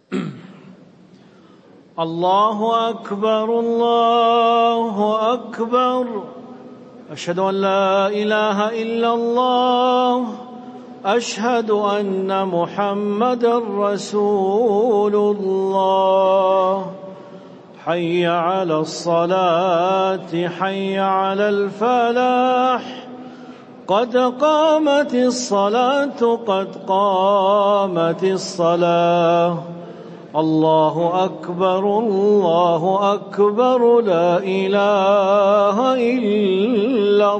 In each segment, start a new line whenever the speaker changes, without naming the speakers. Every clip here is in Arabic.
الله أكبر الله أكبر. أشهد أن لا إله إلا الله. أشهد أن محمدًا رسول الله. حي على الصلاة حي على الفلاح. قد قامت الصلاة قد قامت الصلاة. الله أكبر الله أكبر. لا إله إلا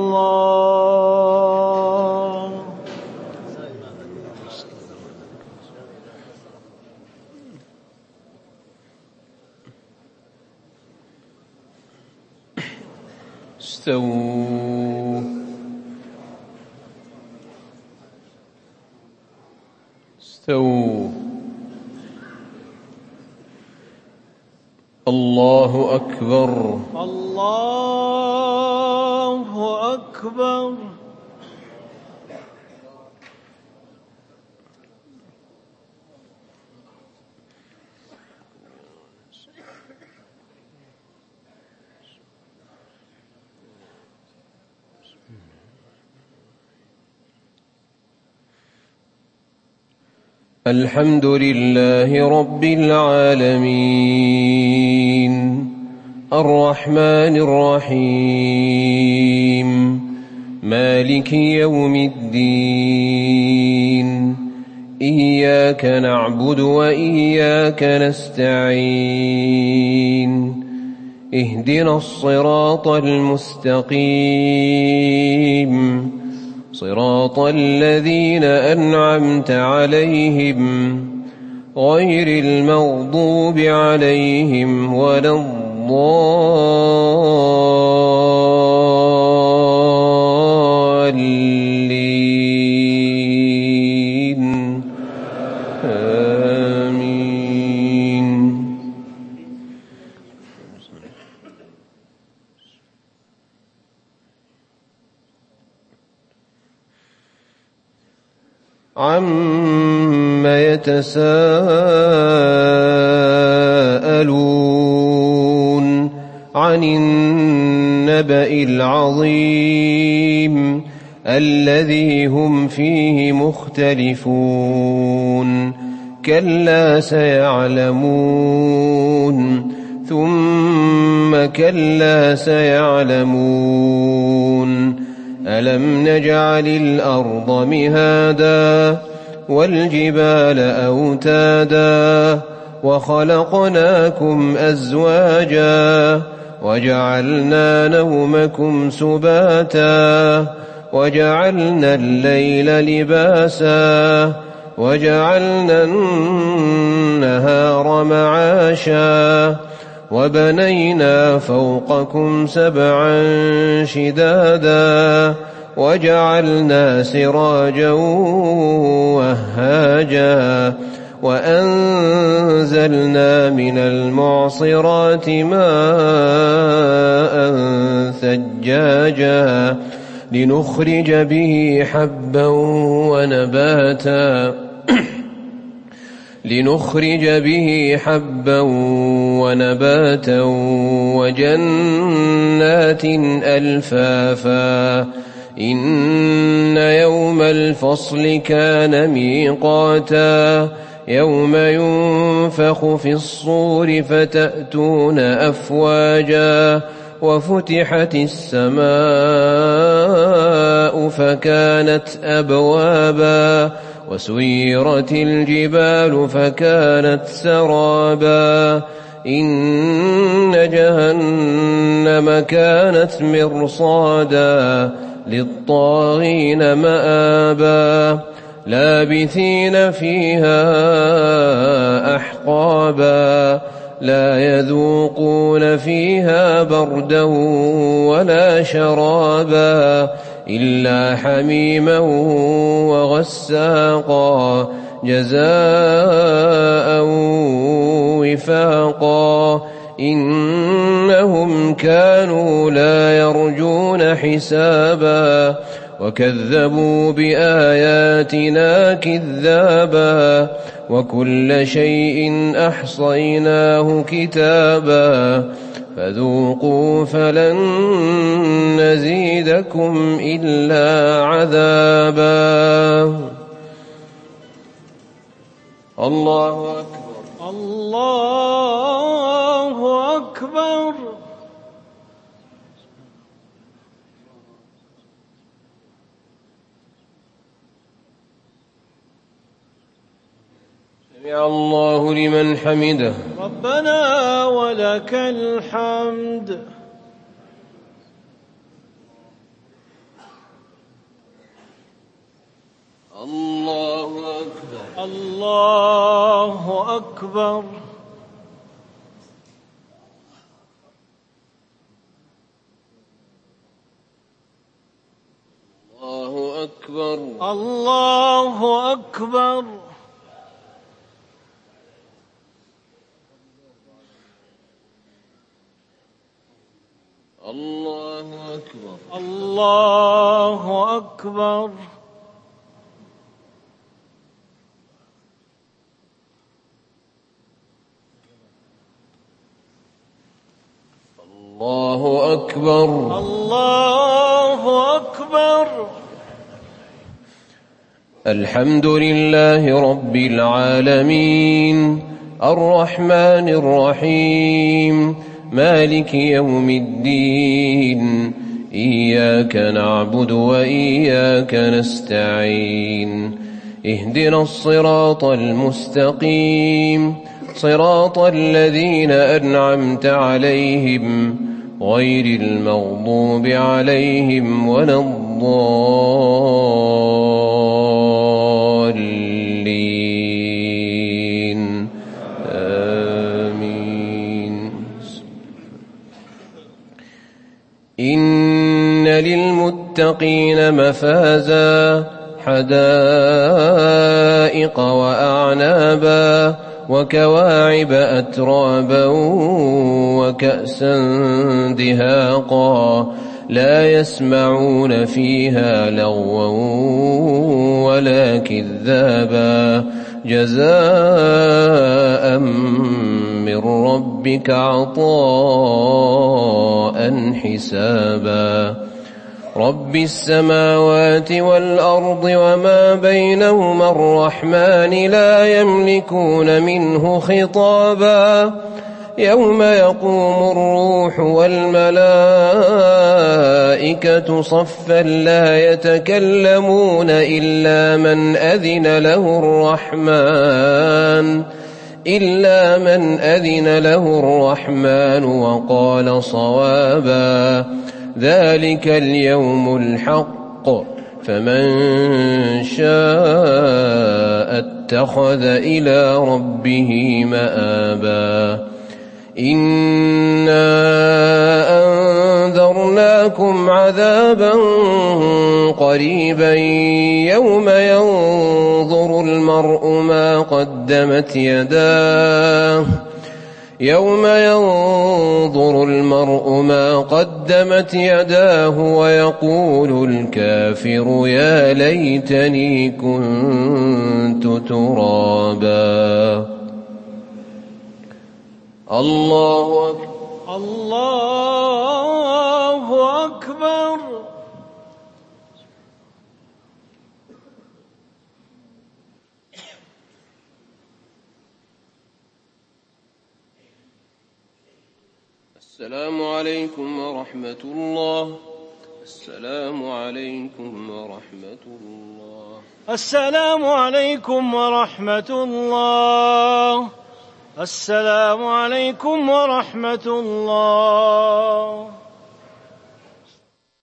الله.
استووا استووا. الله أكبر
الله أكبر.
الحمد لله رب العالمين الرحمن الرحيم مالك يوم الدين. إياك نعبد وإياك نستعين. اهدنا الصراط المستقيم صراط الذين أنعمت عليهم غير المغضوب عليهم ولا الضالين. آمين. عَمَّ يتساءلون عن النبأ العظيم الذي هم فيه مختلفون. كلا سيعلمون ثم كلا سيعلمون. ألم نجعل الأرض مهادا والجبال أوتادا وخلقناكم أزواجا وجعلنا نومكم سباتا وجعلنا الليل لباسا وجعلنا النهار معاشا وبنينا فوقكم سبعا شدادا وجعلنا سراجا وهاجا وأنزلنا من المعصرات ماء ثجاجا لنخرج به حبا ونباتا وجنات ألفافا. إن يوم الفصل كان ميقاتا. يوم ينفخ في الصور فتأتون أفواجا وفتحت السماء فكانت أبوابا وسيرت الجبال فكانت سرابا. إن جهنم كانت مرصادا للطاغين مآبا. لابثين فيها أحقابا. لا يذوقون فيها بردا ولا شرابا إلا حميما وغساقا جزاء وفاقا. إنهم كانوا لا يرجون حسابا وكذبوا بآياتنا كذابا وكل شيء أحصيناه كتابا فذوقوا فلن نزيدكم إلا عذابا. الله أكبر.
الله أكبر.
سمع الله لمن حمده.
ربنا ولك الحمد.
الله أكبر.
الله أكبر.
الله أكبر.
الله أكبر.
الله أكبر.
الله أكبر.
الله أكبر.
الله أكبر.
الحمد لله رب العالمين الرحمن الرحيم مالك يوم الدين إياك نعبد وإياك نستعين اهدنا الصراط المستقيم صراط الذين أنعمت عليهم غير المغضوب عليهم ولا الضالين آمين. إن للمتقين مفازا حدائق وأعنابا وكواعب أترابا وكأسا دهاقا لا يسمعون فيها لغوا ولا كذابا جزاء من ربك عطاء حسابا. رب السماوات والأرض وما بينهما الرحمن لا يملكون منه خطابا يوم يقوم الروح والملائكة صفا لا يتكلمون إلا من أذن له الرحمن وقال صوابا. ذلك اليوم الحق فمن شاء اتخذ إلى ربه مآبا. إنا أنذرناكم عذابا قريبا يوم ينظر المرء ما قدمت يداه ويقول الكافر يا ليتني كنت ترابا. الله أكبر.
الله أكبر.
السلام عليكم ورحمة الله. السلام عليكم ورحمة الله.
السلام عليكم ورحمة الله. السلام عليكم ورحمة الله.